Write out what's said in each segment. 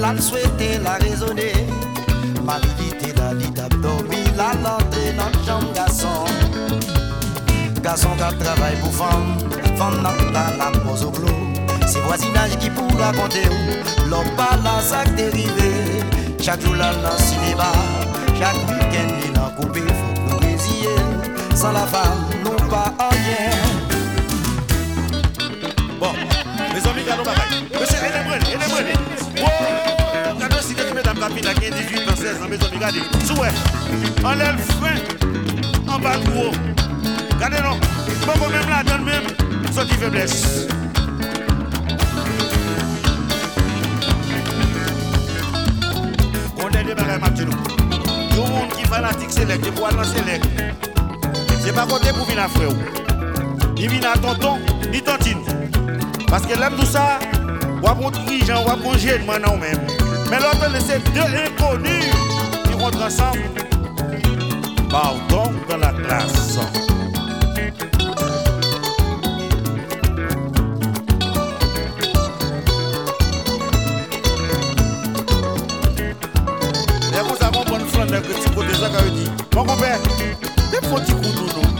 mal souhaité, la raisonné. Malivité, la lit d'abdomi, la lantée dans le chambre garçon. Garçon qui travaille pour femme, femme dans la pose au clos. C'est voisinage qui pour raconter où l'homme pas là, ça dérivé. Chaque jour là dans le cinéma, chaque week-end il a coupé, faut que nous résilier. Sans la femme, nous pas rien. Bon, mes amis, gardons bagaille. Monsieur, aidez-moi. Oh, regardez si les mesdames capines à 15, 18 ans, 16 ans, mes amis, regardez. Souhait, enlève le frein, en bas de gros. Regardez non, bon même là, donne même, sorti faiblesse. On est des bagailles, ma petite. Il y a un monde qui est fanatique, select, qui boit dans select. C'est pas côté pour venir à frère. Il vient à tonton, ni tontine. Parce que l'aime tout ça, on va prendre dirigeant, on va prendre jeune maintenant même. Mais l'autre, c'est deux inconnus qui rentrent ensemble. Pardon dans la classe. Et vous avez un bon flanc de petit côté, ça qu'a dit. Mon compère, des petits coups de nous.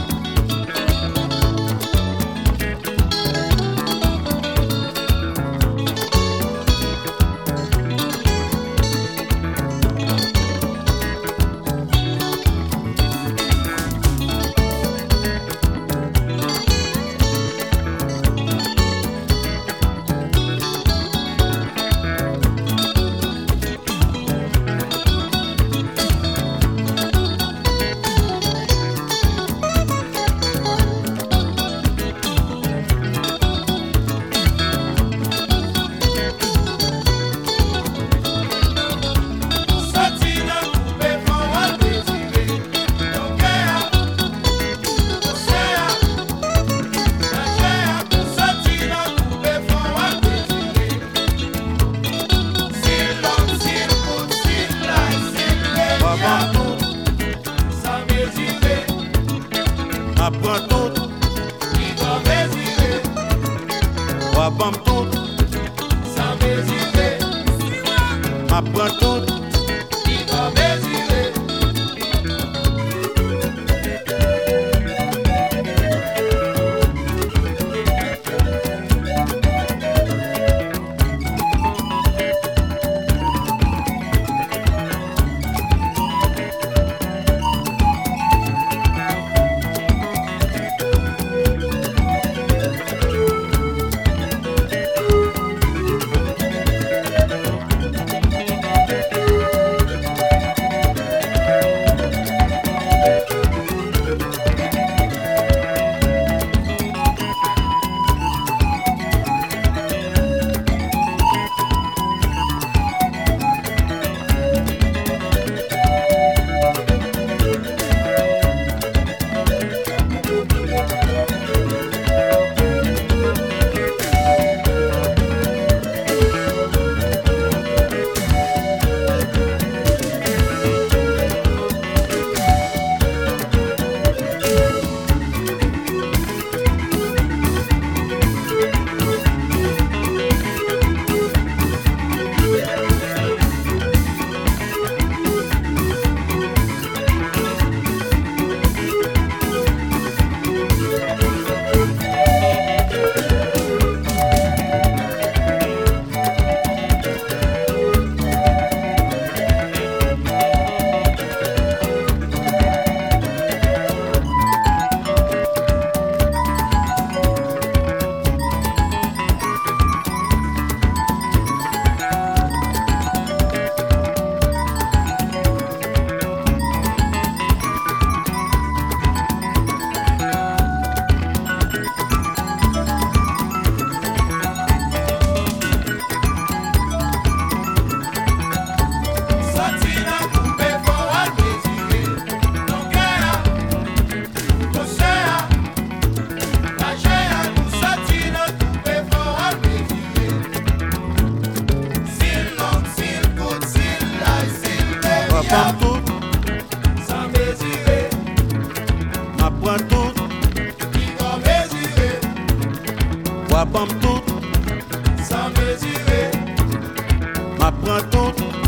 prend tout